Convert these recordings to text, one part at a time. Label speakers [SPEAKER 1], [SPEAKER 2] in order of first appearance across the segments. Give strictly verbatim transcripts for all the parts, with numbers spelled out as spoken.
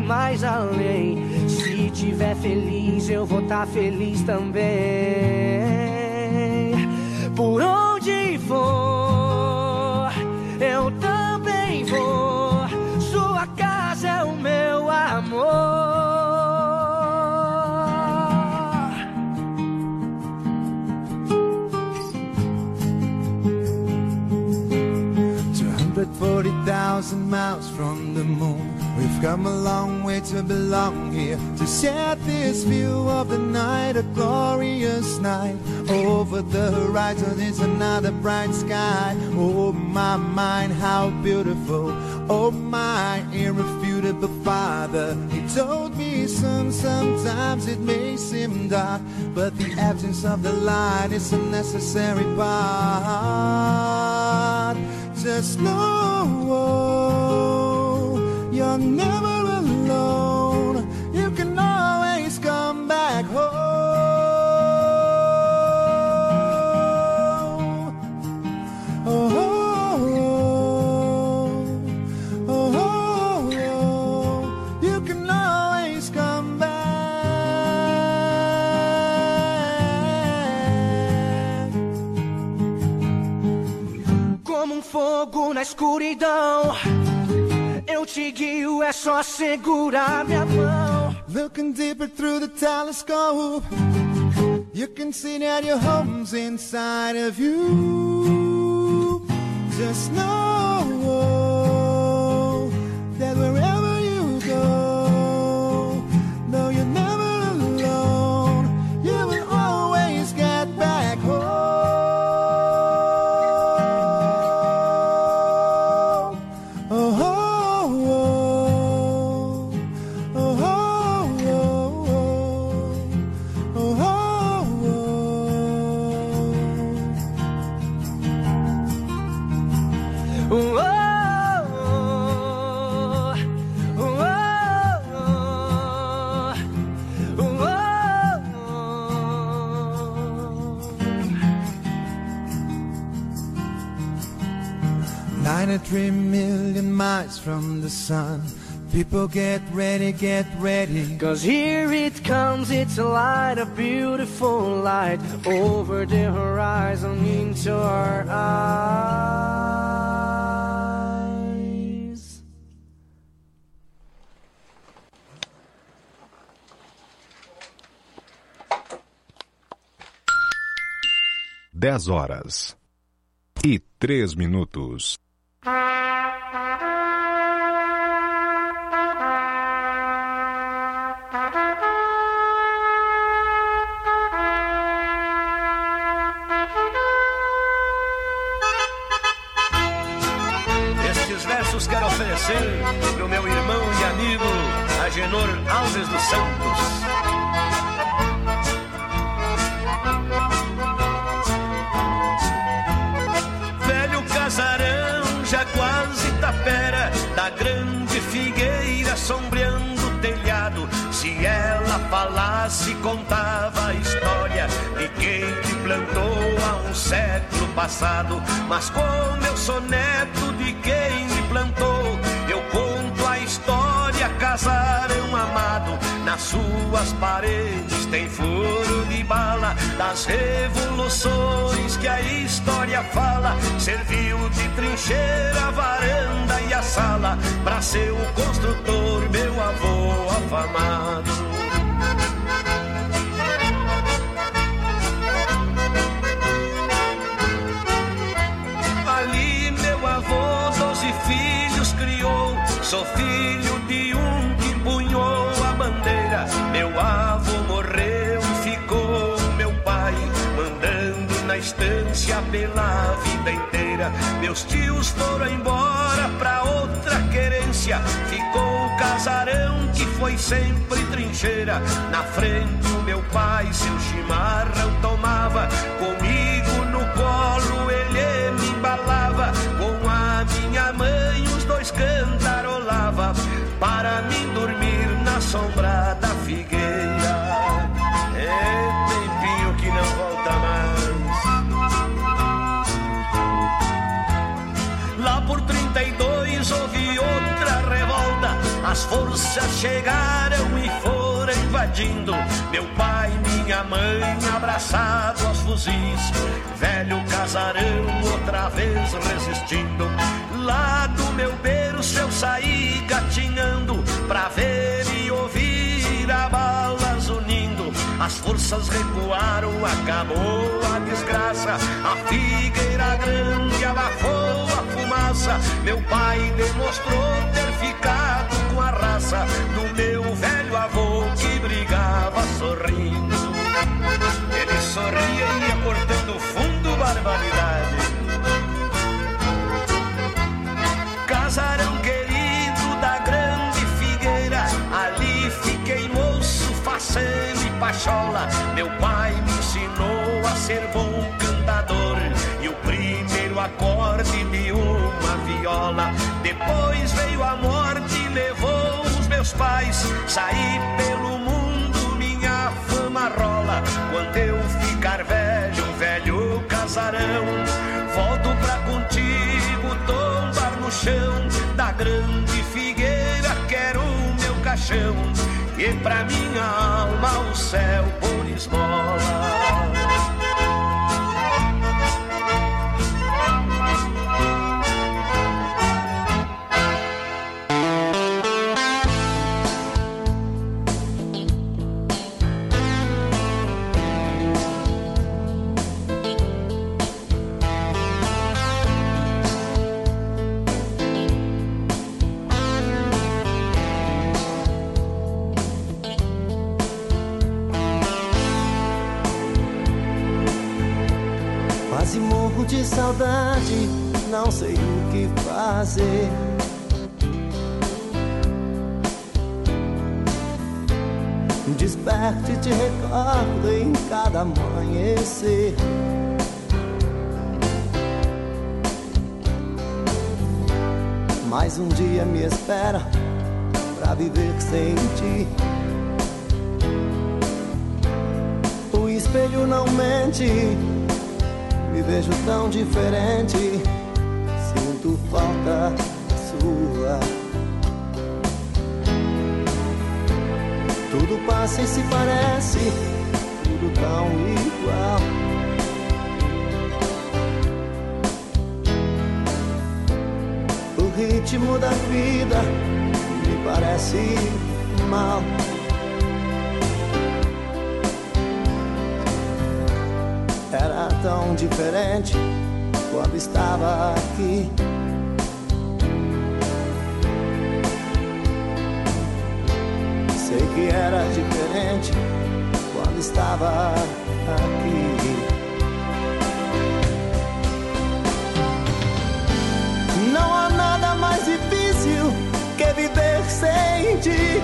[SPEAKER 1] mais além. Se tiver feliz, eu vou tá feliz também. Por onde for, eu também vou. Sua casa é o meu amor.
[SPEAKER 2] two hundred forty thousand miles from the moon, we've come a long way to belong here, to share this view of the night, a glorious night. Over the horizon is another bright sky. Oh my mind, how beautiful. Oh my irrefutable Father. He told me, son, sometimes it may seem dark, but the absence of the light is a necessary part. Just know you're never alone. You can always come back home. Oh, oh, oh, oh, oh, oh. You can always come back.
[SPEAKER 1] Como um fogo na escuridão, eu te guio, é só segurar minha mão.
[SPEAKER 2] Looking deeper through the telescope, you can see that your home's inside of you. Just know that wherever you go, no, you're never alone. You will always get back home. Oh, oh. ninety-three million miles from the sun. People get ready, get ready.
[SPEAKER 1] Cause here it comes, it's a light, a beautiful light. Over the horizon into our eyes.
[SPEAKER 3] Dez horas e três minutos.
[SPEAKER 4] Estes versos quero oferecer pro meu irmão e amigo Agenor Alves dos Santos. Casarão já quase tapera, da grande figueira sombreando o telhado. Se ela falasse, contava a história de quem te plantou há um século passado. Mas como eu sou neto de quem me plantou, eu conto a história, casarão amado. Nas suas paredes tem furo de bala das revoluções que a história fala. Serviu de trincheira a varanda e a sala pra ser o construtor, meu avô afamado. Ali meu avô doze filhos criou, sou filho de um que empunhou a bandeira. Meu avô morreu e ficou meu pai, mandando na estância pela vida inteira. Meus tios foram embora pra outra querência, ficou o casarão que foi sempre trincheira. Na frente o meu pai seu chimarrão tomava, comigo no colo ele me embalava. Com a minha mãe os dois cantarolava, para mim dormir na sombra da figueira. É tempinho que não volta mais. Lá por trinta e dois houve outra revolta, a as forças chegaram e foram invadindo. Meu pai e minha mãe abraçados aos fuzis. Velho casarão outra vez resistindo. Lá do meu berço eu saí gatinhando pra ver e ouvir a balas unindo. As forças recuaram, acabou a desgraça. A figueira grande abafou a fumaça. Meu pai demonstrou ter ficado com a raça do meu velho avô que brigava sorrindo. Ele sorria e ia cortando fundo, barbaridade. Casarão querido da grande figueira, ali fiquei moço, faceiro e pachola. Meu pai me ensinou a ser bom cantador e o primeiro acorde de uma viola. Depois veio a morte e levou os meus pais. Saí pelo mundo, minha fama rola. Quando eu ficar velho, velho casarão, volto pra contigo tombar no chão da grande figueira, quero o meu caixão e pra minha alma o céu por esmola.
[SPEAKER 1] Quase morro de saudade, não sei o que fazer. Desperto e te recordo em cada amanhecer. Mais um dia me espera pra viver sem ti. O espelho não mente, me vejo tão diferente, sinto falta sua. Tudo passa e se parece, tudo tão igual. O ritmo da vida me parece mal. Era tão diferente quando estava aqui. Sei que era diferente quando estava aqui. Não há nada mais difícil que viver sem ti.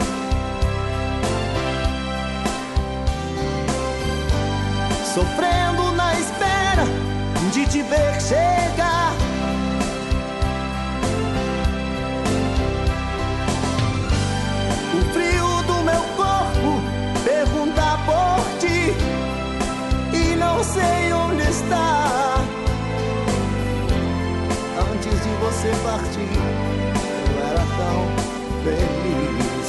[SPEAKER 1] Sofrendo na espera de te ver chegar. O frio do meu corpo pergunta por ti e não sei onde está. Antes de você partir, eu era tão feliz.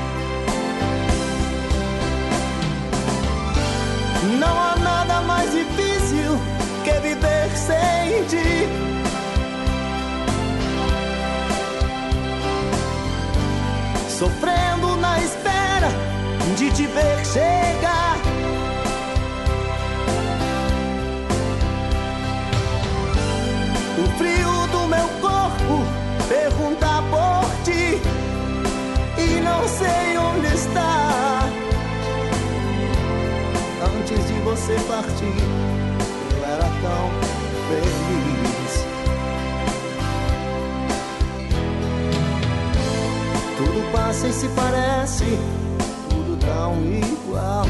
[SPEAKER 1] Não há nada mais difícil que viver sem ti. Sofrendo na espera de te ver chegar. O frio do meu corpo pergunta por ti e não sei onde está. Antes de você partir, eu era tão feliz. Tudo passa e se parece, tudo tão igual.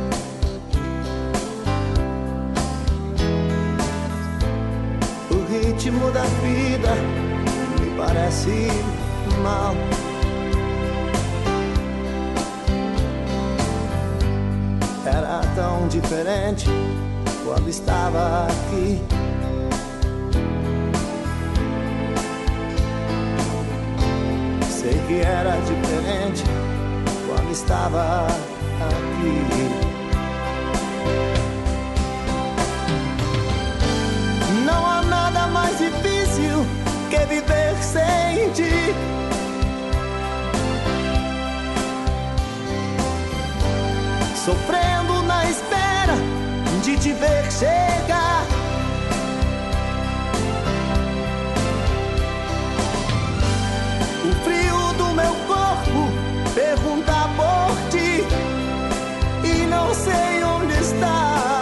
[SPEAKER 1] O ritmo da vida me parece mal. Era tão diferente quando estava aqui. sei que era diferente quando estava aqui. Não há nada mais difícil que viver sem ti. Sofrendo na espera de te ver chegar. O frio do meu corpo pergunta por ti e não sei onde está.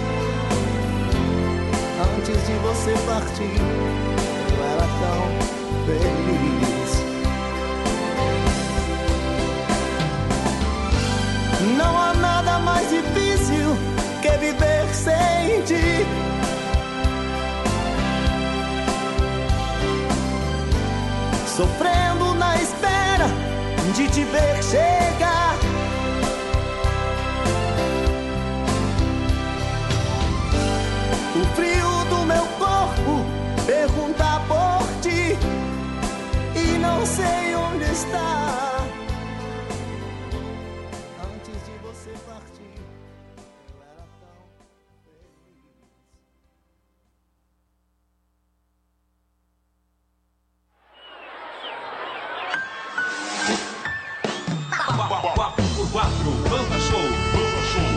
[SPEAKER 1] Antes de você partir, eu era tão feliz. Não há nada mais difícil que viver sem ti. Sofrendo na espera de te ver chegar. O frio do meu corpo pergunta por ti e não sei onde está.
[SPEAKER 5] quatro, Banda Show, Banda Show.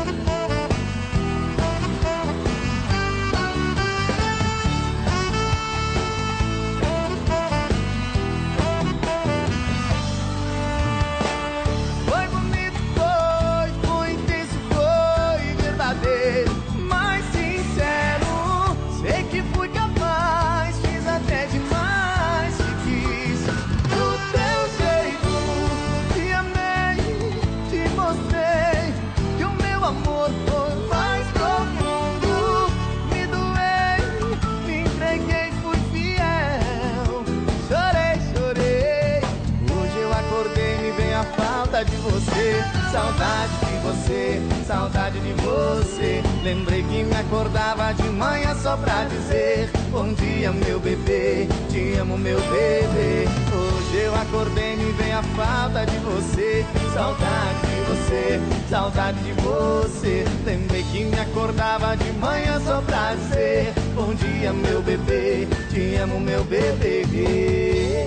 [SPEAKER 1] Foi bonito, foi, foi intenso, foi verdadeiro, mas sincero. Sei que fui capaz, fiz até demais, te quis do teu jeito, te amei, te mostrei que o meu amor foi mais profundo. Me doei, me entreguei, fui fiel. Chorei, chorei. Hoje eu acordei, me vem a falta de você. Saudade de você, saudade de você. Lembrei que me acordava de manhã só pra dizer bom dia, meu bebê, te amo, meu bebê. Hoje eu acordei, me vem a falta de você. Saudade de você, saudade de você. Lembrei que me acordava de manhã só pra dizer bom dia, meu bebê, te amo, meu bebê.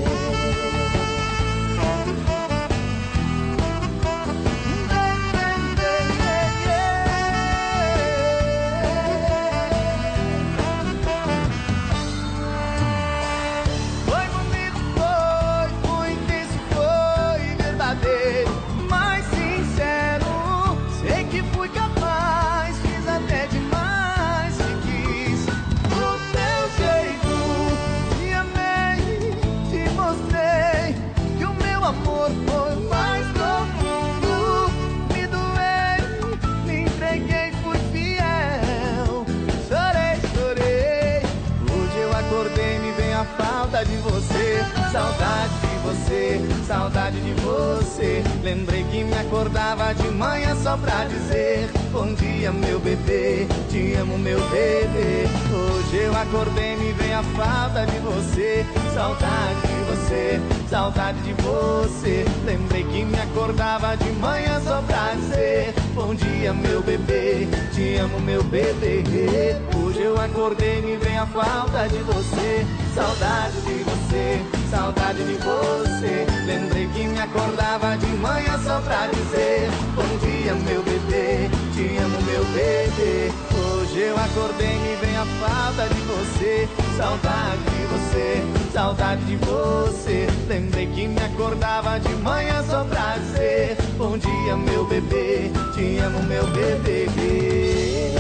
[SPEAKER 1] Mais sincero, sei que fui capaz, fiz até demais, te quis do teu jeito, te amei, te mostrei que o meu amor foi mais profundo. Me doei, me entreguei, fui fiel. Chorei, chorei. Hoje eu acordei, me vem a falta de você. Saudade de você, saudade de você. Lembrei que me acordava de manhã só pra dizer bom dia, meu bebê, te amo, meu bebê. Hoje eu acordei, me vem a falta de você. Saudade de você, saudade de você. Lembrei que me acordava de manhã só pra dizer bom dia, meu bebê, te amo, meu bebê. Hoje eu acordei, me vem a falta de você. Saudade de você, saudade de você. Lembrei que me acordava de manhã só pra dizer bom dia, meu bebê, te amo, meu bebê. Hoje eu acordei, me vem a falta de você. Saudade de você, saudade de você. Lembrei que me acordava de manhã só pra dizer bom dia, meu bebê, te amo, meu bebê.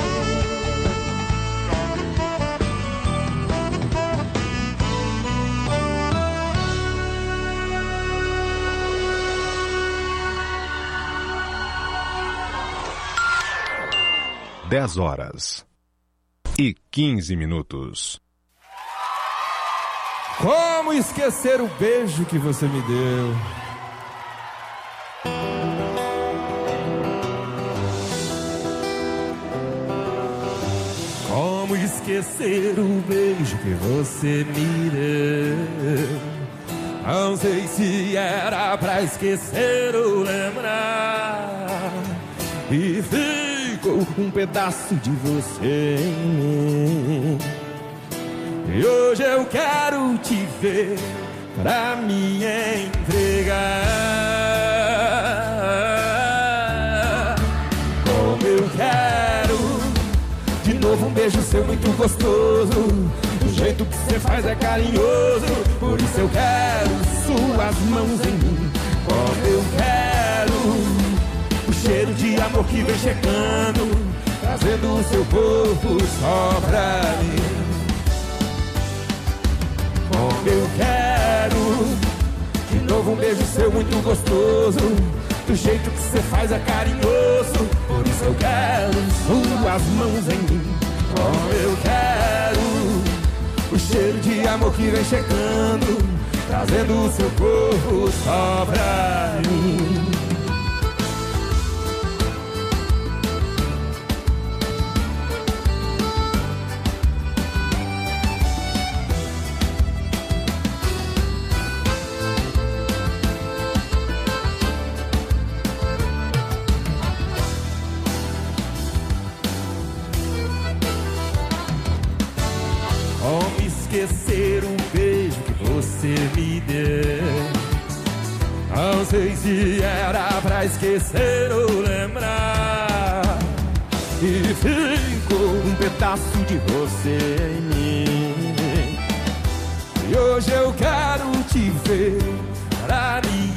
[SPEAKER 3] Dez horas e quinze minutos.
[SPEAKER 6] Como esquecer o beijo que você me deu? Como esquecer o beijo que você me deu? Não sei se era pra esquecer ou lembrar, e ficou um pedaço de você em mim. E hoje eu quero te ver pra me entregar. Como eu quero de novo um beijo seu muito gostoso. O jeito que você faz é carinhoso. Por isso eu quero suas mãos em mim. Como eu quero o cheiro de amor que vem chegando, trazendo o seu corpo só pra mim. Como eu quero de novo um beijo seu muito gostoso. Do jeito que você faz é carinhoso. Por isso eu quero suas mãos em mim. Como eu quero o cheiro de amor que vem chegando, trazendo o seu corpo só pra mim. Como esquecer o beijo que você me deu? Não sei se era pra esquecer ou lembrar, e ficou um pedaço de você em mim. E hoje eu quero te ver pra me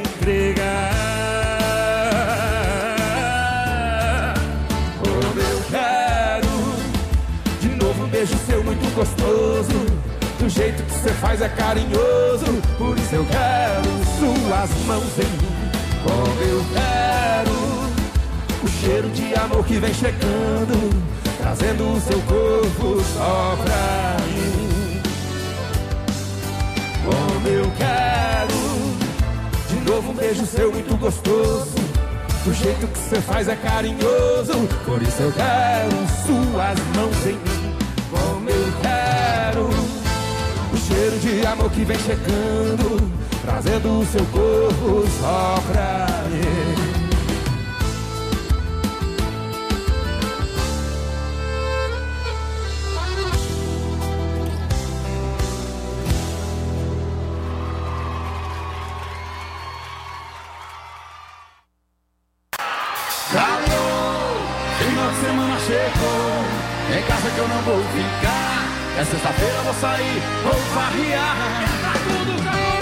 [SPEAKER 6] entregar. Como eu quero de novo um beijo seu muito gostoso. Do jeito que você faz é carinhoso. Por isso eu quero suas mãos em mim. Como eu quero o cheiro de amor que vem chegando, trazendo o seu corpo só pra mim. Como eu quero de novo um beijo seu muito gostoso. Do jeito que você faz é carinhoso. Por isso eu quero suas mãos em mim. Como eu quero o cheiro de amor que vem chegando, trazendo o seu corpo só pra mim.
[SPEAKER 1] Final de semana chegou, em casa que eu não vou ficar. É sexta-feira, eu vou sair, vou farrear. Tá tudo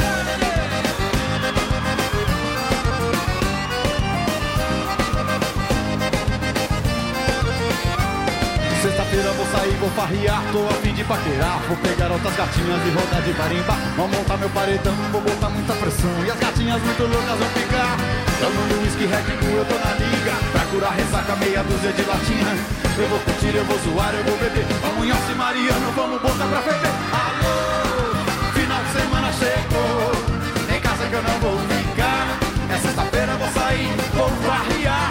[SPEAKER 1] Sexta-feira eu vou sair, vou farrear, tô a fim de paquerar. Vou pegar outras gatinhas e rodar de marimba. Vou montar meu paredão, vou botar muita pressão. E as gatinhas muito loucas vão ficar. Tomando whisky, Red Bull, eu tô na liga. Pra curar ressaca, meia dúzia de latinha. Eu vou curtir, eu vou zoar, eu vou beber. Vamos em Alce Mariano, vamos botar pra ferver. Alô, final de semana chegou, em casa que eu não vou ficar. É sexta-feira, eu vou sair, vou farrear.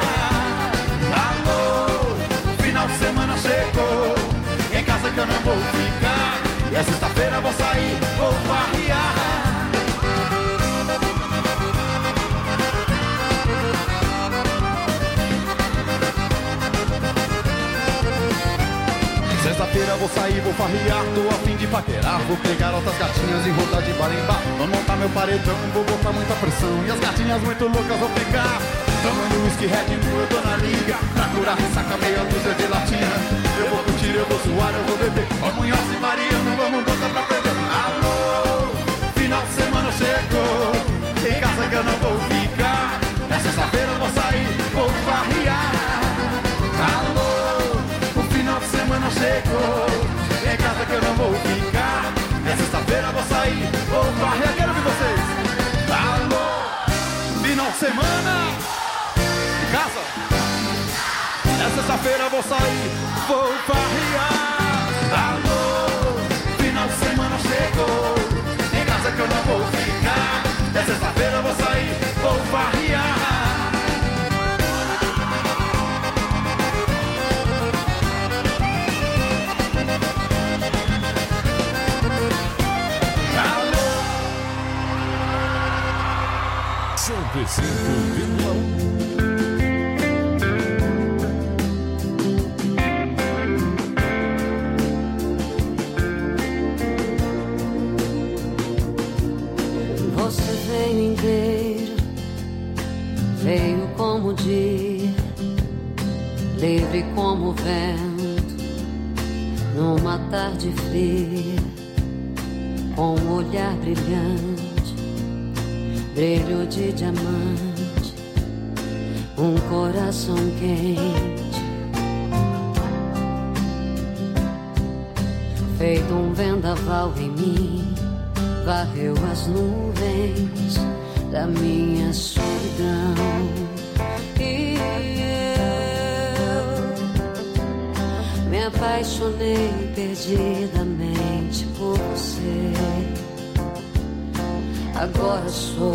[SPEAKER 1] Alô, final de semana chegou, em casa que eu não vou ficar. E é sexta-feira, eu vou sair, vou farrear. Sexta-feira vou sair, vou farrear, tô a fim de paquerar. Vou pegar outras gatinhas e rodar de marimba. Vou montar meu paredão, vou botar muita pressão. E as gatinhas muito loucas vão ficar. Tomando whisky, Red Bull, eu tô na liga. Pra curar ressaca, meia dúzia de latinha. Eu vou curtir, eu vou suar, eu vou beber. Vamos em Alce Mariano, vamos botar pra perder. Alô, final de semana chegou, em casa que eu não vou ficar. É sexta-feira eu vou sair, vou farrear. Alô, final de semana chegou, em casa que eu não vou ficar. É sexta-feira, vou sair, vou farrear. Quero ver vocês. Alô, final de semana, em casa. É sexta-feira, vou sair, vou farrear. Alô, final de semana chegou, em casa que eu não vou ficar. É sexta-feira, vou sair, vou farrear.
[SPEAKER 7] cento e cinco vírgula um.
[SPEAKER 8] Você veio inteiro, veio como o dia, livre como o vento, numa tarde fria, com um olhar brilhante, brilho de diamante, um coração quente, feito um vendaval em mim, varreu as nuvens da minha solidão. E eu me apaixonei perdidamente por você. Agora sou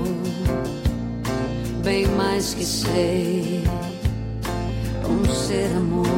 [SPEAKER 8] bem mais que sei, um ser amor.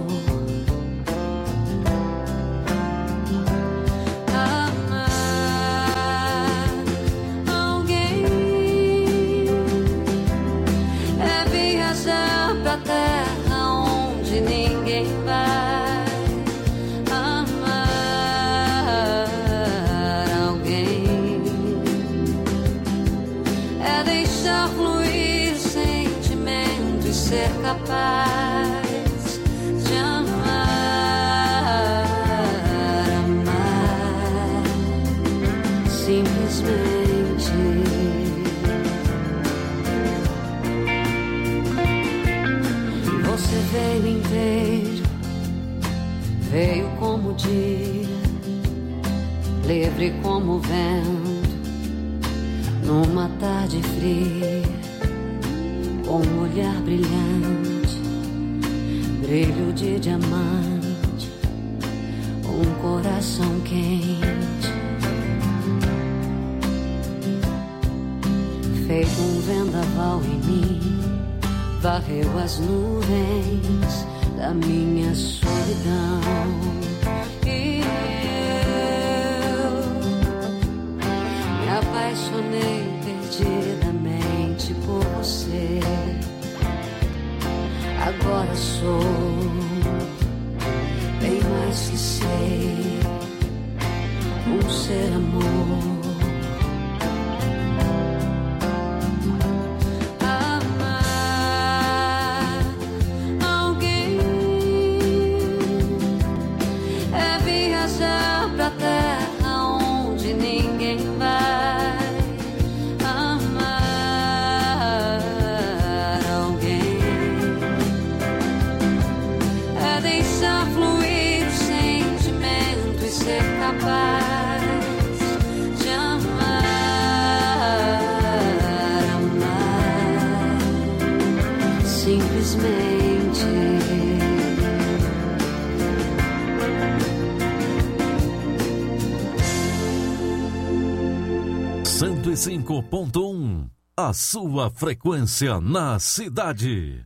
[SPEAKER 8] Ser capaz de amar, amar, simplesmente. Você veio inteiro, veio como o dia, livre como o vento, numa tarde fria, com um olhar brilhante, brilho de diamante, um coração quente, feito um vendaval em mim, varreu as nuvens da minha solidão. E eu me apaixonei perdidamente por você. Agora sou bem mais que sei, um ser amor. Amar alguém é viajar pra terra onde ninguém vai. Ser capaz de amar, amar, simplesmente.
[SPEAKER 7] cento e cinco ponto um, a sua frequência na cidade.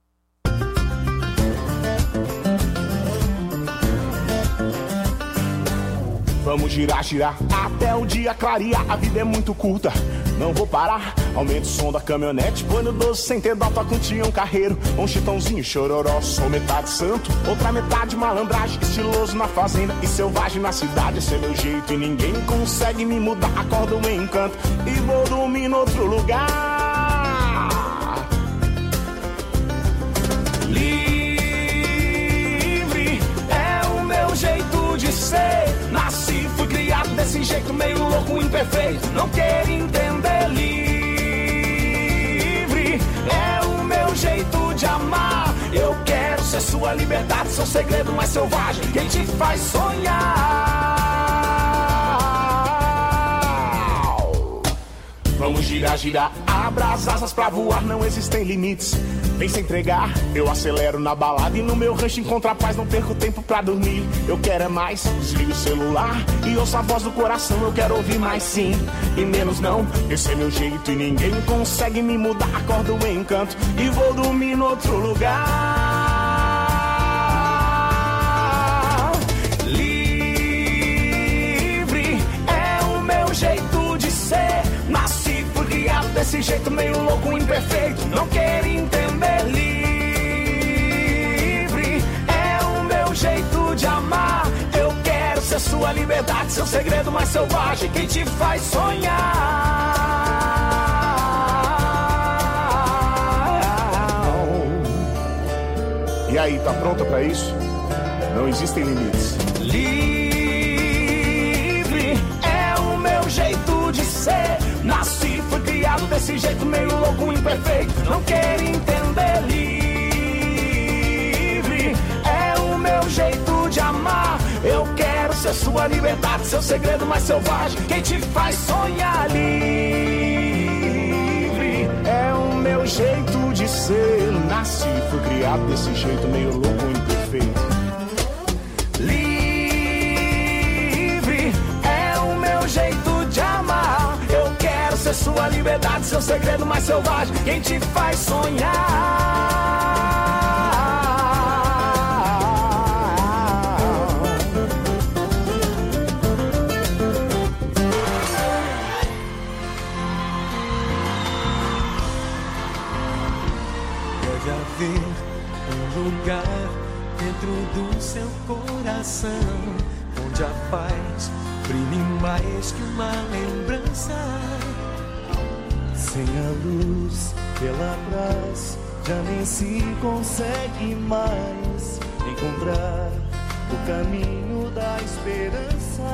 [SPEAKER 9] Vamos girar, girar, até o dia clarear. A vida é muito curta, não vou parar. Aumenta o som da caminhonete, põe no doze sem ter dó, toca um tião carreiro, um chitãozinho chororó. Sou metade santo, outra metade malandragem, estiloso na fazenda e selvagem na cidade. Esse é meu jeito e ninguém consegue me mudar. Acordo em encanto e vou dormir em outro lugar. Livre é o meu jeito de ser. Nasci, fui criado desse jeito meio louco, imperfeito. Não quero entender. Livre é o meu jeito de amar. Eu quero ser sua liberdade, seu segredo mais selvagem, quem te faz sonhar. Vamos girar, girar, abra as asas pra voar, não existem limites. Vem se entregar, eu acelero na balada e no meu rancho encontro a paz, não perco tempo pra dormir. Eu quero é mais, desligo o celular e ouço a voz do coração. Eu quero ouvir mais sim e menos não. Esse é meu jeito e ninguém consegue me mudar. Acordo em encanto e vou dormir no outro lugar. Livre é o meu jeito de ser. Nasci, fui criado desse jeito meio louco, imperfeito. Não quero entender. Livre é o meu jeito de amar. Eu quero ser sua liberdade, seu segredo mais selvagem, quem te faz sonhar.
[SPEAKER 10] E aí, tá pronta pra isso? Não existem limites.
[SPEAKER 9] Livre é o meu jeito de ser. Nasci, fui criado desse jeito meio louco, imperfeito. Não quero entender. Livre é o meu jeito de amar. Eu quero ser sua liberdade, seu segredo mais selvagem, quem te faz sonhar. Livre
[SPEAKER 10] é o meu jeito de ser. Nasci, fui criado desse jeito meio louco, imperfeito.
[SPEAKER 9] Livre é o meu jeito de amar. Eu quero ser sua liberdade, seu segredo mais selvagem, quem te faz sonhar.
[SPEAKER 1] Deve haver um lugar dentro do seu coração, onde a paz brilhe mais que uma lembrança.
[SPEAKER 2] Sem a luz pela trás, já nem se consegue mais encontrar o caminho da esperança.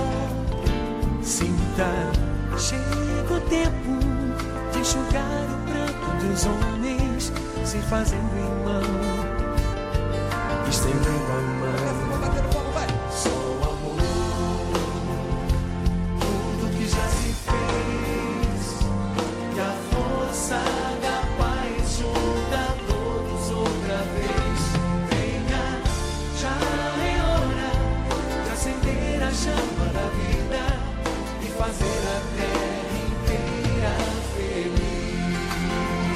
[SPEAKER 1] Sinta, chega o tempo de enxugar o pranto dos homens, se fazendo irmão, estendendo a mão. Só o amor, tudo que já se fez, e a força da paz junta todos outra vez. Venha, já é hora de acender a chama da vida e fazer a terra inteira feliz.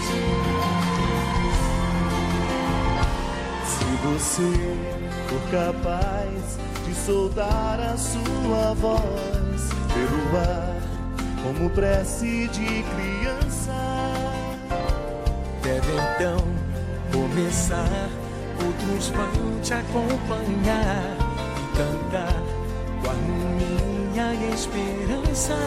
[SPEAKER 2] Se você for capaz de soltar a sua voz pelo ar, como prece de criança,
[SPEAKER 1] deve então começar. Outros vão te acompanhar e cantar com harmonia e esperança.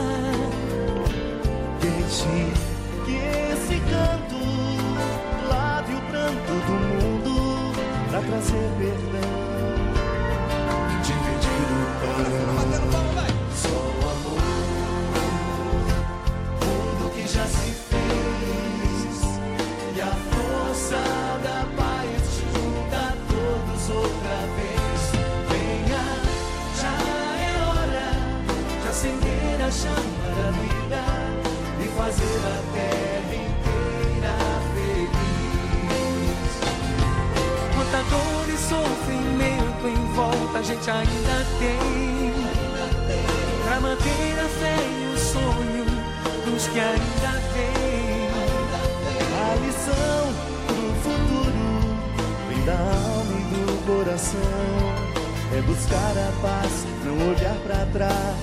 [SPEAKER 2] Deixe que esse canto lave o pranto do mundo, pra trazer perdão,
[SPEAKER 1] dividir o pão.
[SPEAKER 2] Só o amor,
[SPEAKER 1] tudo que já se fez, e a força da paz junta todos outra vez. Venha, já é hora de acender a chama da vida e fazer a terra inteira feliz. Quanta dor e sofrimento em volta a gente ainda tem, pra manter a fé e o sonho dos que ainda vêm.
[SPEAKER 2] a lição pro futuro vem da alma e do coração, é buscar a paz, não olhar pra trás.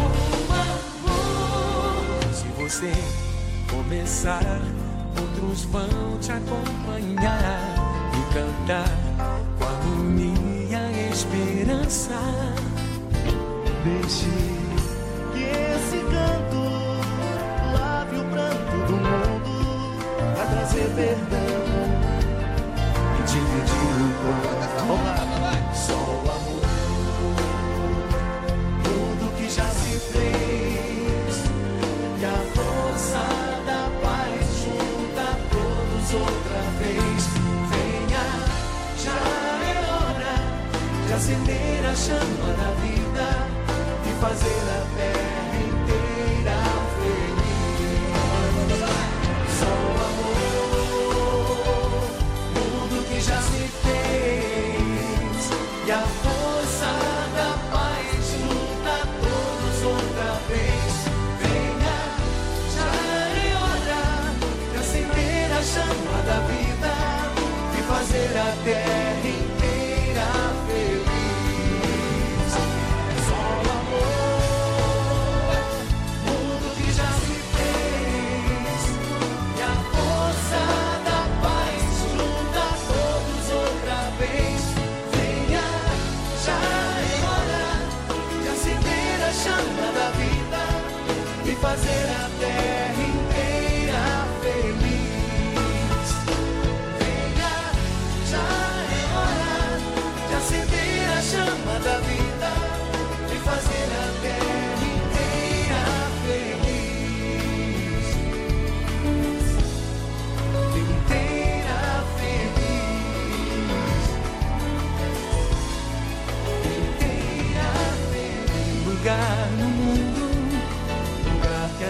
[SPEAKER 1] Se você começar, outros vão te acompanhar e cantar com harmonia e esperança.
[SPEAKER 2] Deixe que esse canto lave o pranto do mundo, pra trazer perdão
[SPEAKER 1] e dividir o pão.
[SPEAKER 2] Vamos lá.
[SPEAKER 1] Só o amor, tudo que já se fez, e a força da paz junta todos outra vez. Venha, já é hora de acender a chama da vida e fazer a terra inteira feliz. Só o amor, tudo que já se fez, e a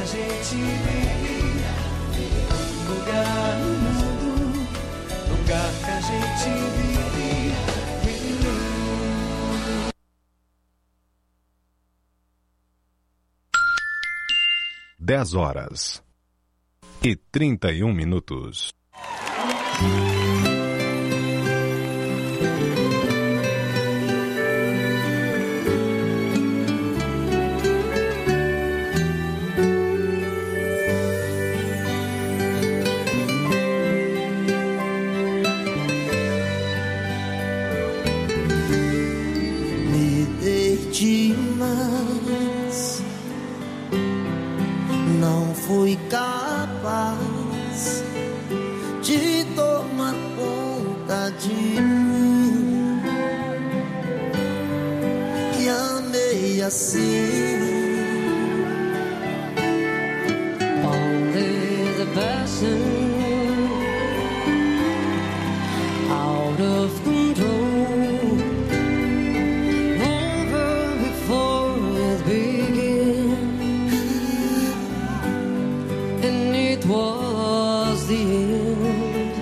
[SPEAKER 1] a gente vive, lugar no mundo, lugar que a gente vive.
[SPEAKER 3] Dez horas e trinta e um minutos.
[SPEAKER 11] Me deixe mais, não fui capaz de tomar conta de mim e amei assim.
[SPEAKER 8] Only the passion out of control, over before it began, and it was the end.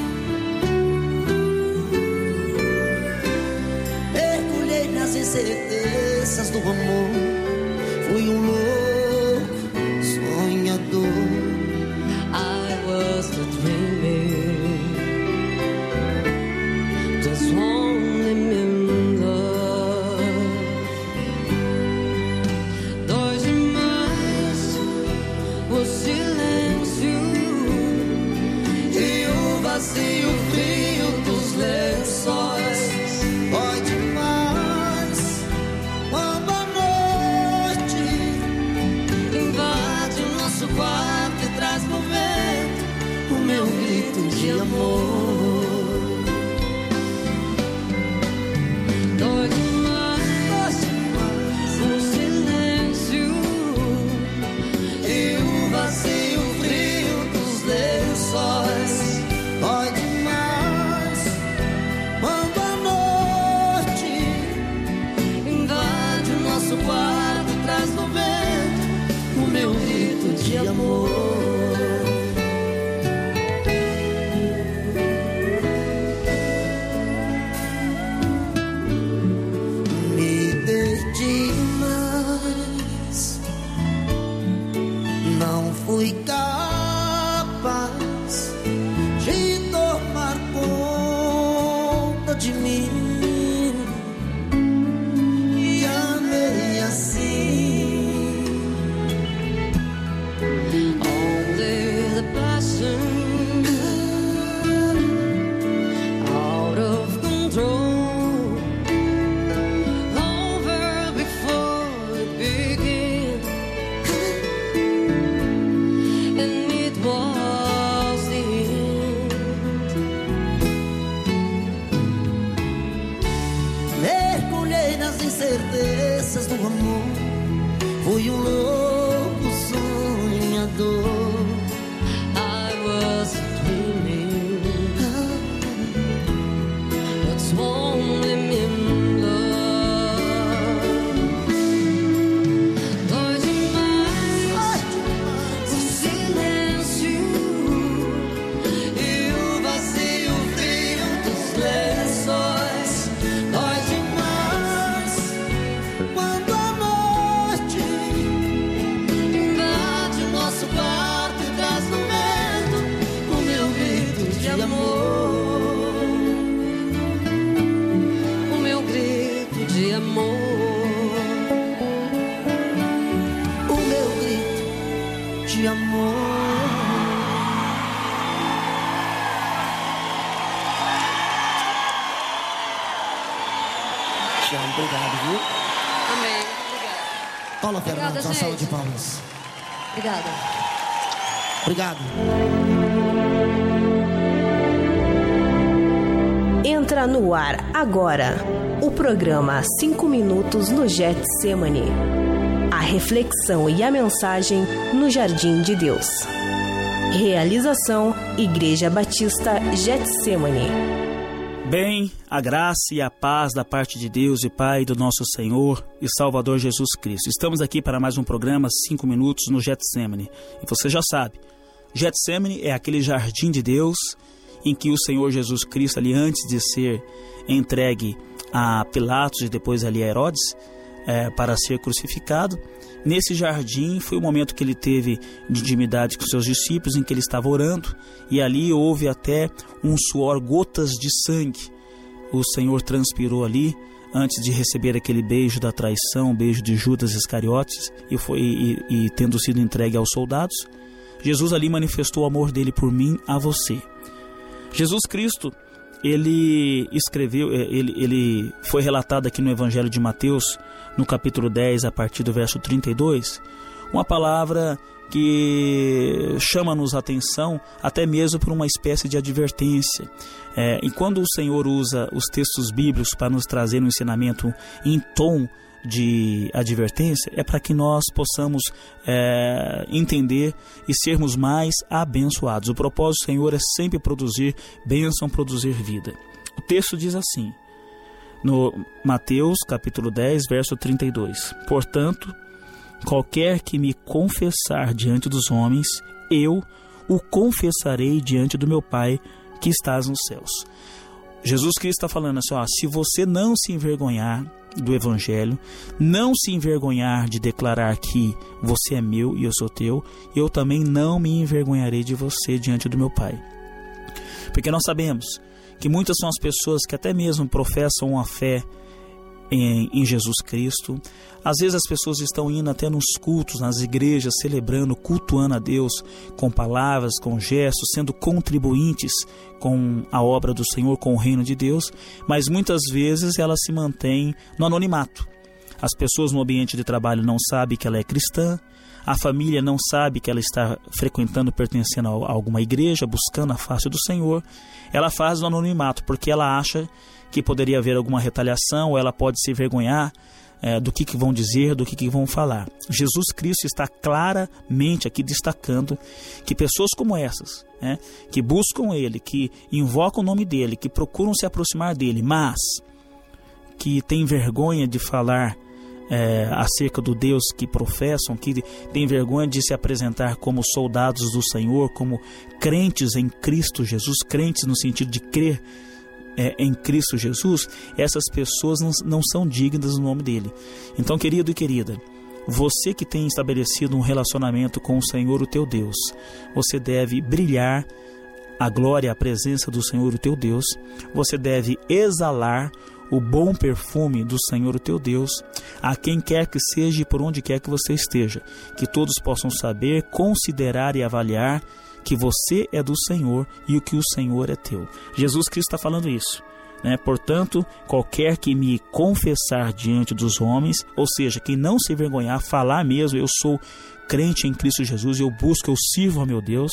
[SPEAKER 11] Mergulhei nas incertezas do amor, fui um louco sonhador.
[SPEAKER 8] I was the dreamer, just only in love. Dói demais o silêncio e o vazio frio dos lençóis.
[SPEAKER 11] Dói demais quando a noite
[SPEAKER 8] invade o nosso quarto e traz no vento o meu grito de amor. Dói demais o silêncio e o vazio frio dos lençóis.
[SPEAKER 11] Dói demais quando a noite
[SPEAKER 8] Invade o nosso quarto e traz no vento o meu grito de amor.
[SPEAKER 11] me deixe mais, não fui capaz de tomar conta de mim e amei assim.
[SPEAKER 8] Only the passion out of control, over before it began, and it was the end.
[SPEAKER 11] Mergulhei nas incertezas do amor, fui um louco sonhador.
[SPEAKER 8] I was dreaming, but only in love. Dói demais o silêncio e o vazio frio dos lençóis.
[SPEAKER 11] Dói demais quando a noite
[SPEAKER 8] Invade o nosso quarto e traz no vento o meu grito de amor. O meu grito de amor.
[SPEAKER 11] o meu grito de amor. Tchau, obrigado, viu?
[SPEAKER 8] Amém. Obrigada.
[SPEAKER 11] Paula
[SPEAKER 8] Obrigada,
[SPEAKER 11] Fernandes, uma
[SPEAKER 8] gente.
[SPEAKER 11] salva de palmas.
[SPEAKER 8] Obrigada.
[SPEAKER 11] Obrigado.
[SPEAKER 12] Entra no ar agora o programa cinco minutos no Getsemane. A reflexão e a mensagem no Jardim de Deus. Realização Igreja Batista Getsemane.
[SPEAKER 13] Bem, a graça e a paz da parte de Deus e Pai do nosso Senhor e Salvador Jesus Cristo. Estamos aqui para mais um programa, cinco minutos no Getsemane. E você já sabe, Getsemane é aquele jardim de Deus em que o Senhor Jesus Cristo, ali antes de ser entregue a Pilatos e depois ali a Herodes, é, para ser crucificado, nesse jardim foi o momento que ele teve de intimidade com seus discípulos, em que ele estava orando, e ali houve até um suor, gotas de sangue. O Senhor transpirou ali antes de receber aquele beijo da traição, o beijo de Judas Iscariotes, e, foi, e, e tendo sido entregue aos soldados, Jesus ali manifestou o amor dele por mim, a você. Jesus Cristo, ele escreveu, ele, ele foi relatado aqui no Evangelho de Mateus, no capítulo dez, a partir do verso trinta e dois, uma palavra que chama-nos a atenção até mesmo por uma espécie de advertência. É, e quando o Senhor usa os textos bíblicos para nos trazer um ensinamento em tom de advertência, é para que nós possamos é, entender e sermos mais abençoados. O propósito do Senhor é sempre produzir bênção, produzir vida. O texto diz assim, no Mateus capítulo dez, verso trinta e dois: portanto, qualquer que me confessar diante dos homens, eu o confessarei diante do meu Pai que estás nos céus. Jesus Cristo está falando assim, ó, se você não se envergonhar do Evangelho, não se envergonhar de declarar que você é meu e eu sou teu, eu também não me envergonharei de você diante do meu Pai. Porque nós sabemos que muitas são as pessoas que até mesmo professam uma fé em, em Jesus Cristo. Às vezes as pessoas estão indo até nos cultos, nas igrejas, celebrando, cultuando a Deus com palavras, com gestos, sendo contribuintes com a obra do Senhor, com o reino de Deus, mas muitas vezes ela se mantém no anonimato. As pessoas no ambiente de trabalho não sabem que ela é cristã, a família não sabe que ela está frequentando, pertencendo a alguma igreja, buscando a face do Senhor. Ela faz no anonimato porque ela acha que poderia haver alguma retaliação, ou ela pode se envergonhar é, do que, que vão dizer, do que, que vão falar. Jesus Cristo está claramente aqui destacando que pessoas como essas, né, que buscam Ele, que invocam o nome dEle, que procuram se aproximar dEle, mas que têm vergonha de falar É, acerca do Deus que professam, que tem vergonha de se apresentar como soldados do Senhor, como crentes em Cristo Jesus, crentes no sentido de crer é, em Cristo Jesus, essas pessoas não, não são dignas do nome dele. Então, querido e querida, você que tem estabelecido um relacionamento com o Senhor, o teu Deus, você deve brilhar a glória, a presença do Senhor, o teu Deus, você deve exalar o bom perfume do Senhor, o teu Deus, a quem quer que seja e por onde quer que você esteja, que todos possam saber, considerar e avaliar que você é do Senhor e o que o Senhor é teu. Jesus Cristo está falando isso, né? Portanto, qualquer que me confessar diante dos homens, ou seja, que não se envergonhar, falar mesmo, eu sou crente em Cristo Jesus, eu busco, eu sirvo ao meu Deus,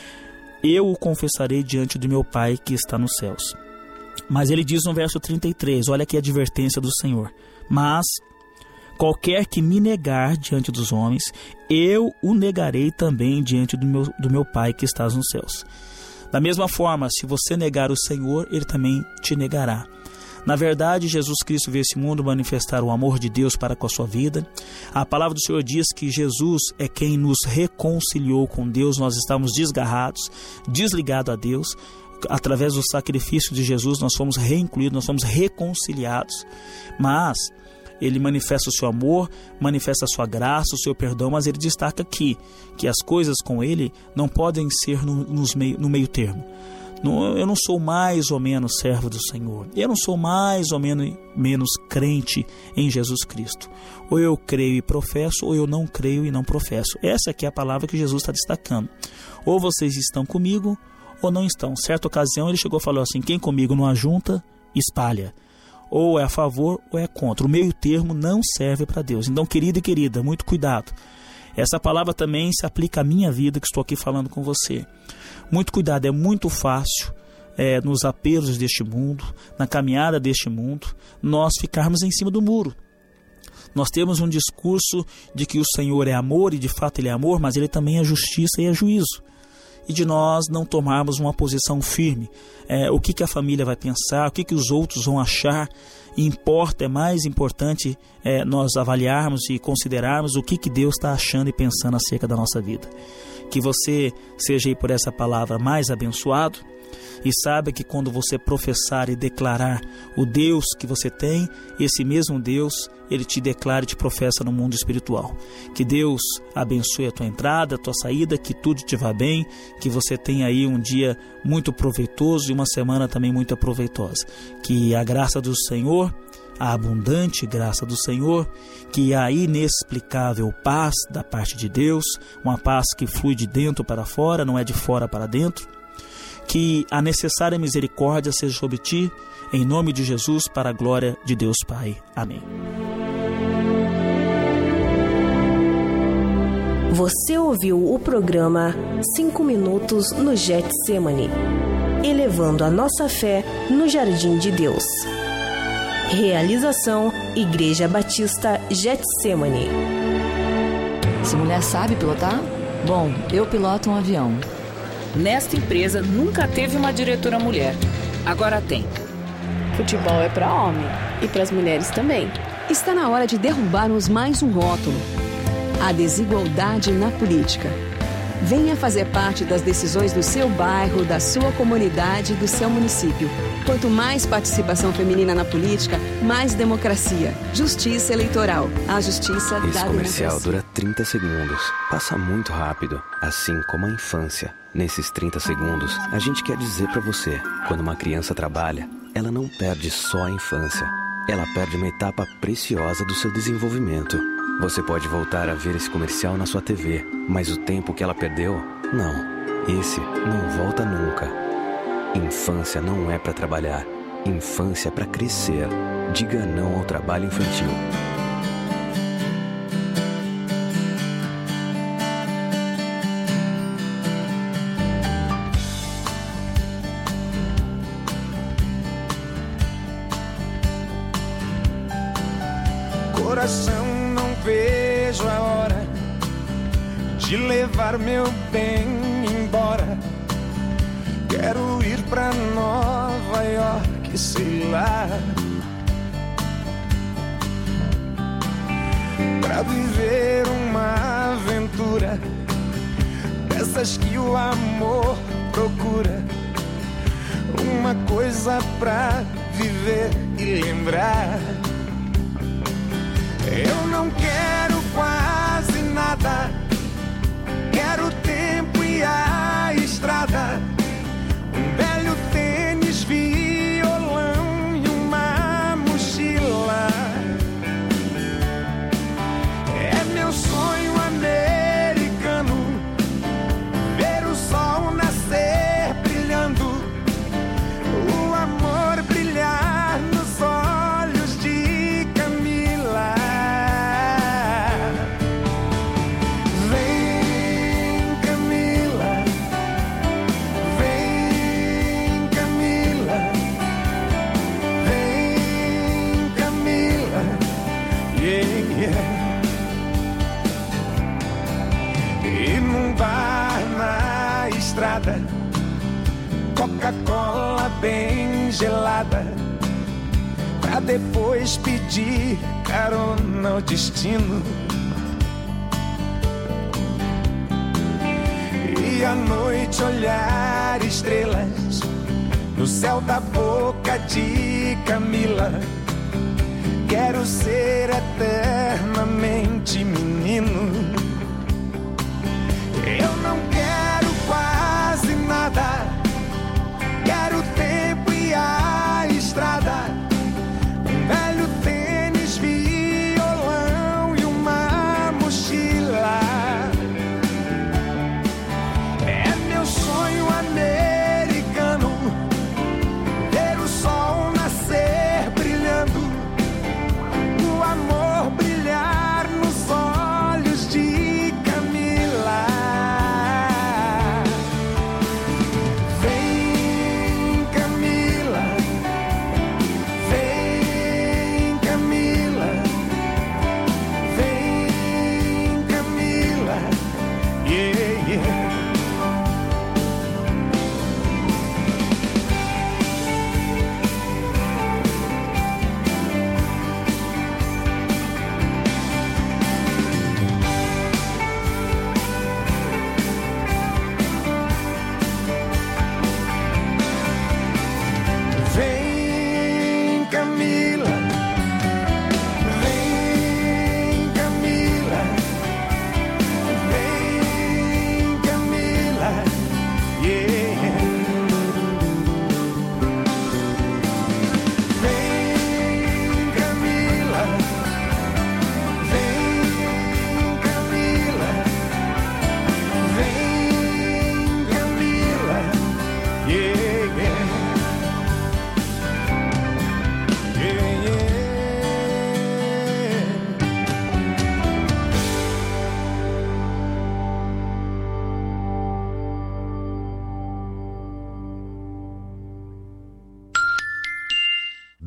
[SPEAKER 13] eu o confessarei diante do meu Pai que está nos céus. Mas ele diz no verso trinta e três, olha aqui a advertência do Senhor: mas qualquer que me negar diante dos homens, eu o negarei também diante do meu, do meu Pai que estás nos céus. Da mesma forma, se você negar o Senhor, Ele também te negará. Na verdade, Jesus Cristo veio a esse mundo manifestar o amor de Deus para com a sua vida. A palavra do Senhor diz que Jesus é quem nos reconciliou com Deus. Nós estávamos desgarrados, desligados a Deus. Através do sacrifício de Jesus nós fomos reincluídos, nós fomos reconciliados. Mas Ele manifesta o seu amor, manifesta a sua graça, o seu perdão, mas Ele destaca aqui que as coisas com Ele não podem ser no, nos meio, no meio termo. Eu não sou mais ou menos servo do Senhor, eu não sou mais ou menos, menos crente em Jesus Cristo. Ou eu creio e professo, ou eu não creio e não professo. Essa aqui é a palavra que Jesus está destacando. Ou vocês estão comigo ou não estão. Certa ocasião ele chegou e falou assim: quem comigo não ajunta, espalha. Ou é a favor ou é contra. O meio termo não serve para Deus. Então, querido e querida, muito cuidado. Essa palavra também se aplica à minha vida, que estou aqui falando com você. Muito cuidado, é muito fácil é, nos apelos deste mundo, na caminhada deste mundo, nós ficarmos em cima do muro. Nós temos um discurso de que o Senhor é amor, e de fato Ele é amor, mas Ele também é justiça e é juízo. e de nós não tomarmos uma posição firme. É, o que, que a família vai pensar, o que, que os outros vão achar. Importa, é mais importante é, nós avaliarmos e considerarmos o que, que Deus está achando e pensando acerca da nossa vida. Que você seja aí por essa palavra mais abençoado e saiba que quando você professar e declarar o Deus que você tem, esse mesmo Deus, Ele te declara e te professa no mundo espiritual. Que Deus abençoe a tua entrada, a tua saída, que tudo te vá bem, que você tenha aí um dia muito proveitoso e uma semana também muito proveitosa. Que a graça do Senhor, a abundante graça do Senhor, que a inexplicável paz da parte de Deus, uma paz que flui de dentro para fora, não é de fora para dentro, que a necessária misericórdia seja sobre ti, em nome de Jesus, para a glória de Deus Pai. Amém.
[SPEAKER 12] Você ouviu o programa cinco minutos no Getsemane, elevando a nossa fé no Jardim de Deus. Realização Igreja Batista Getsemane.
[SPEAKER 14] Essa mulher sabe pilotar? Bom, eu piloto um avião.
[SPEAKER 15] Nesta empresa nunca teve uma diretora mulher. Agora tem.
[SPEAKER 16] Futebol é para homem e para as mulheres também.
[SPEAKER 17] Está na hora de derrubarmos mais um rótulo: a desigualdade na política. Venha fazer parte das decisões do seu bairro, da sua comunidade, do seu município. Quanto mais participação feminina na política, mais democracia. Justiça eleitoral. A justiça da democracia.
[SPEAKER 18] Esse comercial dura trinta segundos. Passa muito rápido, assim como a infância. Nesses trinta segundos, a gente quer dizer pra você: quando uma criança trabalha, ela não perde só a infância. Ela perde uma etapa preciosa do seu desenvolvimento. Você pode voltar a ver esse comercial na sua T V, mas o tempo que ela perdeu, não. Esse não volta nunca. Infância não é pra trabalhar. Infância é pra crescer. Diga não ao trabalho infantil.
[SPEAKER 1] Coração, não vejo a hora de levar meu bem embora. Quero ir pra Nova York, sei lá, pra viver uma aventura dessas que o amor procura. Uma coisa pra viver e lembrar. Eu não quero quase nada, quero tempo e a estrada, um velho tênis, violão e uma mochila. É meu sonho americano, ver o sol nascer brilhando, o amor brilhar nos olhos de Camila. Bar na estrada, Coca-Cola bem gelada, pra depois pedir carona ao destino. E à noite olhar estrelas no céu da boca de Camila. Quero ser eternamente menino. Eu não quero quase nada, quero tempo e a estrada, um velho tênis, violão e uma mochila. É meu sonho americano, ver o sol nascer brilhando, o amor brilhar nos olhos de Camila.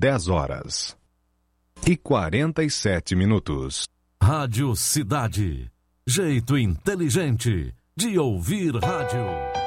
[SPEAKER 3] dez horas e quarenta e sete minutos.
[SPEAKER 7] Rádio Cidade. Jeito inteligente de ouvir rádio.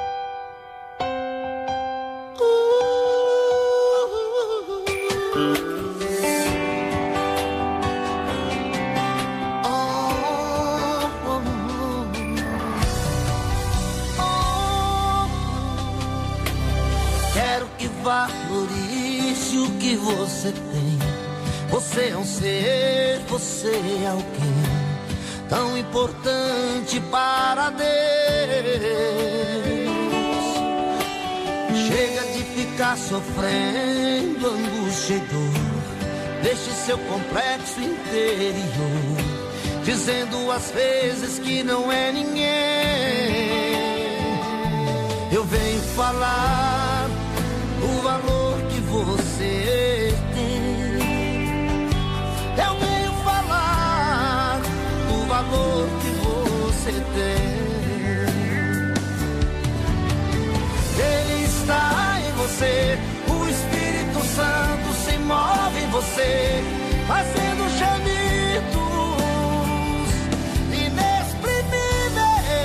[SPEAKER 11] Quero que valorize o que você tem. Você é um ser, você é alguém tão importante para Deus. Chega de ficar sofrendo angústia e dor. Deixe seu complexo interior, dizendo às vezes que não é ninguém. Eu venho falar o valor que você tem. Eu venho falar o valor que você tem. Ele está em você, o Espírito Santo se move em você, fazendo gemidos inexprimíveis.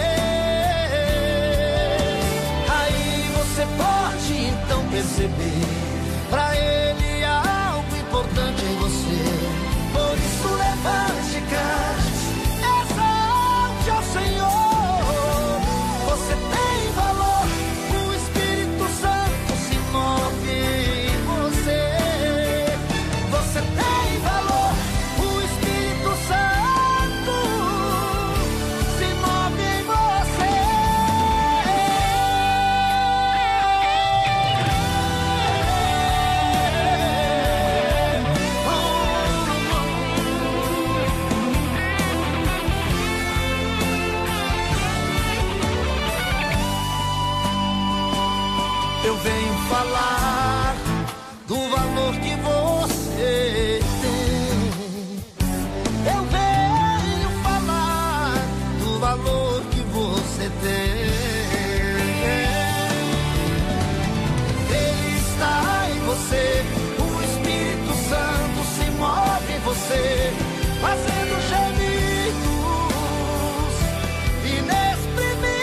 [SPEAKER 11] Aí você pode então perceber, pra ele há algo importante em você. Por isso levante e cante, exalte ao Senhor. Você tem valor, o Espírito Santo se move em você. Você tem valor, o Espírito Santo se move em você. Eu venho falar do valor que você tem. Eu venho falar do valor que você tem. Ele está em você, o Espírito Santo se move em você, fazendo gemidos inexprimíveis.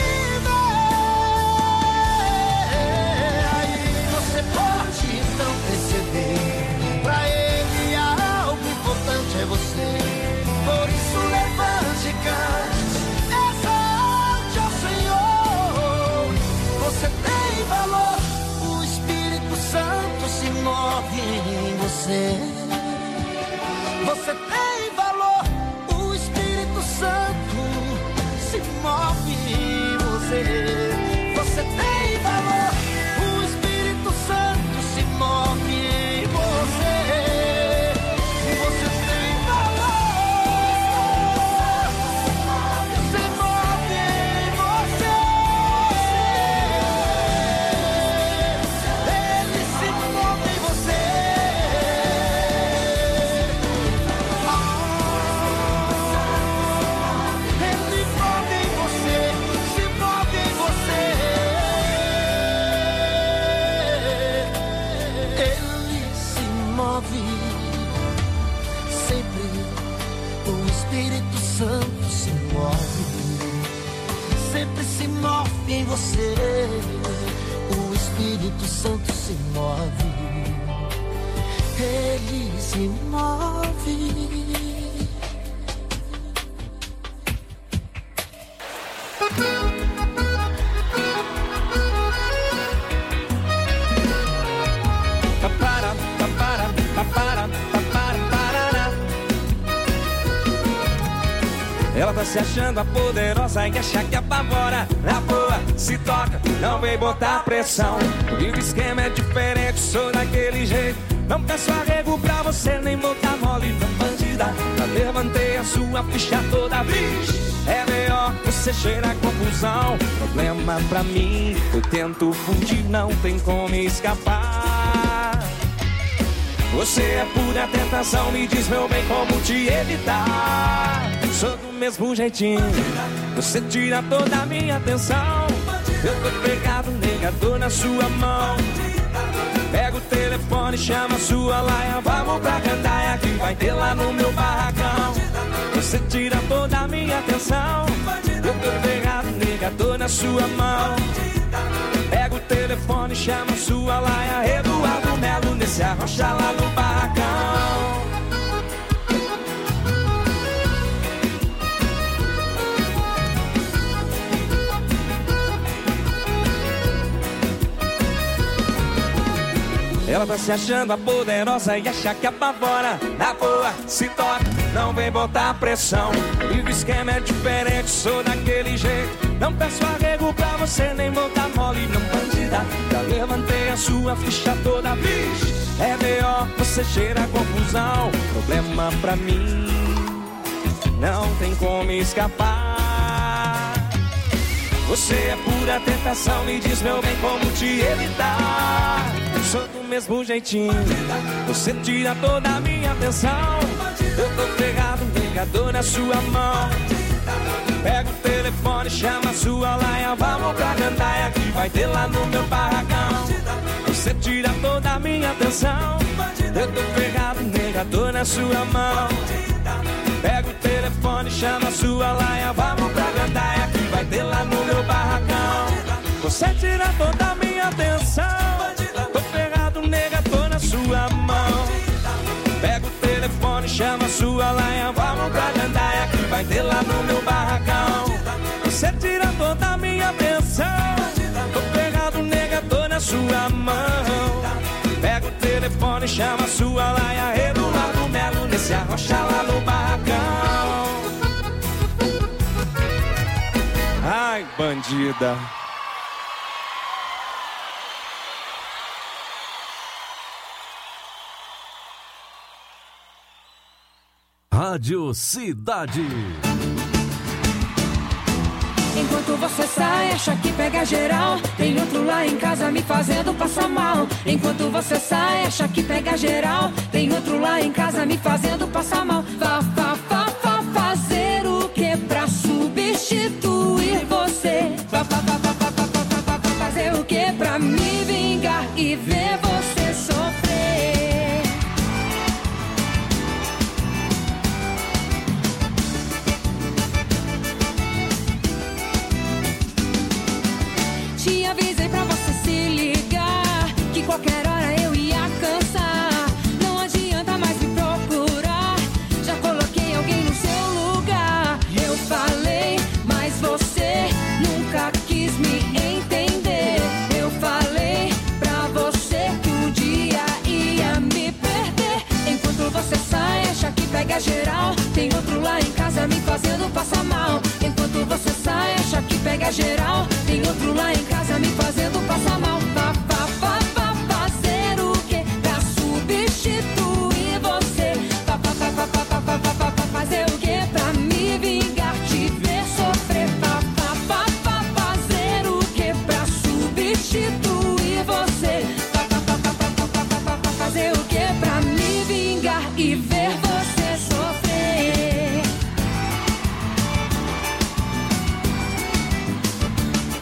[SPEAKER 11] Pode então perceber, pra ele há algo importante é você. Por isso levante e cante, exalte ao Senhor. Você tem valor, o Espírito Santo se move em você. Você tem valor, o Espírito Santo se move em você. Você tem valor, o Espírito Santo se move em você. Você tem valor, se move em você. Ele se move em você. Ele move em você, se move em você. Ele se move sempre, o Espírito Santo se move, sempre se move em você, o Espírito Santo se move, ele se move.
[SPEAKER 6] Papara, papara, papara, papara, parará. Ela tá se achando a poderosa e acha que apavora. Na boa, se toca, não vem botar pressão. E o esquema é diferente, sou daquele jeito. Não peço arrego pra você, nem botar mole pra bandida. Já levantei a sua ficha toda vez. É melhor você cheirar confusão. Problema pra mim, eu tento fugir, não tem como escapar. Você é pura tentação, me diz meu bem como te evitar. Sou do mesmo jeitinho, você tira toda a minha atenção. Eu tô pegado, negador na sua mão. Pega o telefone, chama sua laia, vamos pra gandaia que vai ter lá no meu barracão. Você tira toda a minha atenção, eu tô pegado, nega, tô na sua mão. Pega o telefone, chama sua laia, Eduardo Melo, nesse arrocha lá no barracão. Ela tá se achando a poderosa e acha que apavora. Na boa, se toca, não vem botar pressão. E o esquema é diferente, sou daquele jeito. Não peço arrego pra você, nem botar mole, não bandida. Já levantei a sua ficha toda, bicho. É melhor, você cheira a confusão. Problema pra mim, não tem como escapar. Você é pura tentação, me diz, meu bem, como te evitar. Eu sou do mesmo jeitinho, você tira toda a minha atenção. Eu tô pegado, negador na sua mão. Pega o telefone, chama a sua laia, vamos pra gandaia que vai ter lá no meu barracão. Você tira toda a minha atenção. Eu tô pegado, negador na sua mão. Pega o telefone, chama a sua laia, vamos pra gandaia que vai ter lá no meu barracão. Você tira toda a minha atenção. Tô pegado, nega, tô na sua mão. Pega o telefone, chama a sua laia, vamos pra gandaia que vai ter lá no meu barracão. Você tira toda a minha atenção. Tô pegado, nega, tô na sua mão. Pega o telefone, chama a sua laia, Eduardo Melo, nesse arrocha lá no barracão. Ai, bandida.
[SPEAKER 7] Rádio Cidade.
[SPEAKER 19] Enquanto você sai, acha que pega geral, tem outro lá em casa me fazendo passar mal. Enquanto você sai, acha que pega geral, tem outro lá em casa me fazendo passar mal. Vá, vá, vá, vá fazer o que pra substituir você? Vá, vá, vá, vá, vá, vá, vá, vá, vá fazer o que pra me vingar e ver você sofrer? Te avisei pra você se ligar, que qualquer hora eu ia cansar. Não adianta mais me procurar, já coloquei alguém no seu lugar. Eu falei, mas você nunca quis me entender. Eu falei pra você que um dia ia me perder. Enquanto você sai, acha que pega geral, tem outro lá em casa me fazendo passar mal. Enquanto você sai, acha que pega geral, tem outro lá em casa me fazendo passar mal. Vá, vá, vá, vá fazer o que pra substituir você? Vá, vá, vá, vá, vá, vá, vá, vá, vá fazer o que pra me vingar, te ver sofrer? Vá, vá, vá, vá fazer o que pra substituir você? Vá, vá, vá, vá, vá, vá, vá, vá, vá fazer o que pra me vingar e ver você sofrer?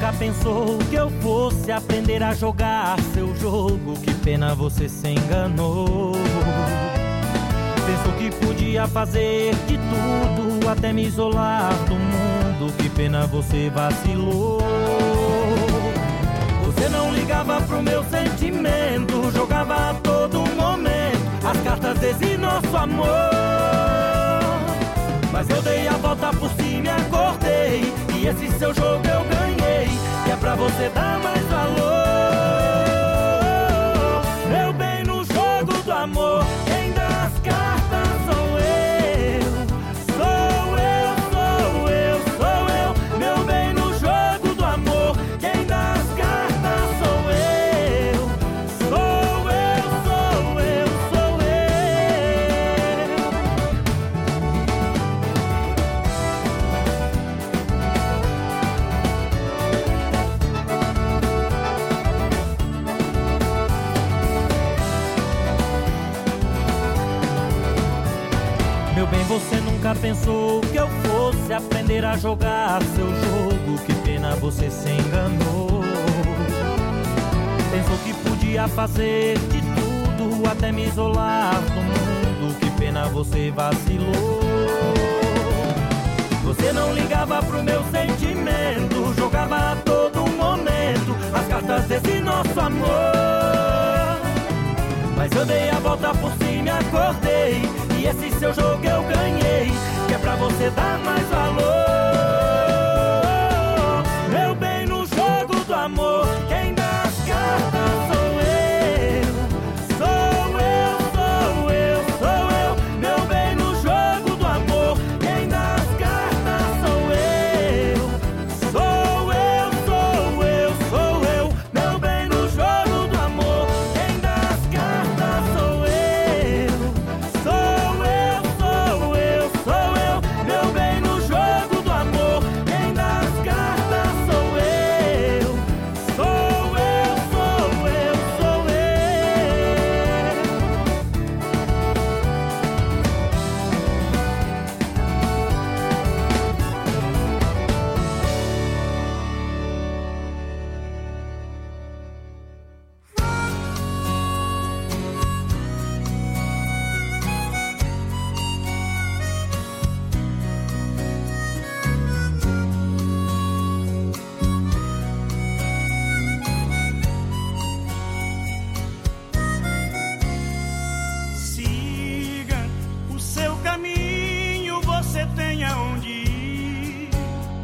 [SPEAKER 20] nunca pensou que eu fosse aprender a jogar seu jogo. Que pena, você se enganou. Pensou que podia fazer de tudo, até me isolar do mundo. Que pena, você vacilou. Você não ligava pro meu sentimento, jogava a todo momento as cartas desse nosso amor. Mas eu dei a volta por cima e acordei, e esse seu jogo eu ganhei, e é pra você dar mais valor. Meu bem, no jogo do amor, quem dá as cartas sou eu. Sou eu, sou eu, sou eu. Meu bem, no jogo do amor, quem dá as cartas sou eu. Sou eu, sou eu, sou eu. Meu bem, você nunca pensou que eu fosse aprender a jogar seu jogo. Que pena, você se enganou. Pensou que podia fazer de tudo, até me isolar do mundo. Que pena, você vacilou. Você não ligava pro meu sentimento, jogava a todo momento as cartas desse nosso amor. Mas eu dei a volta por cima e acordei, e esse seu jogo eu ganhei, que é pra você dar mais valor.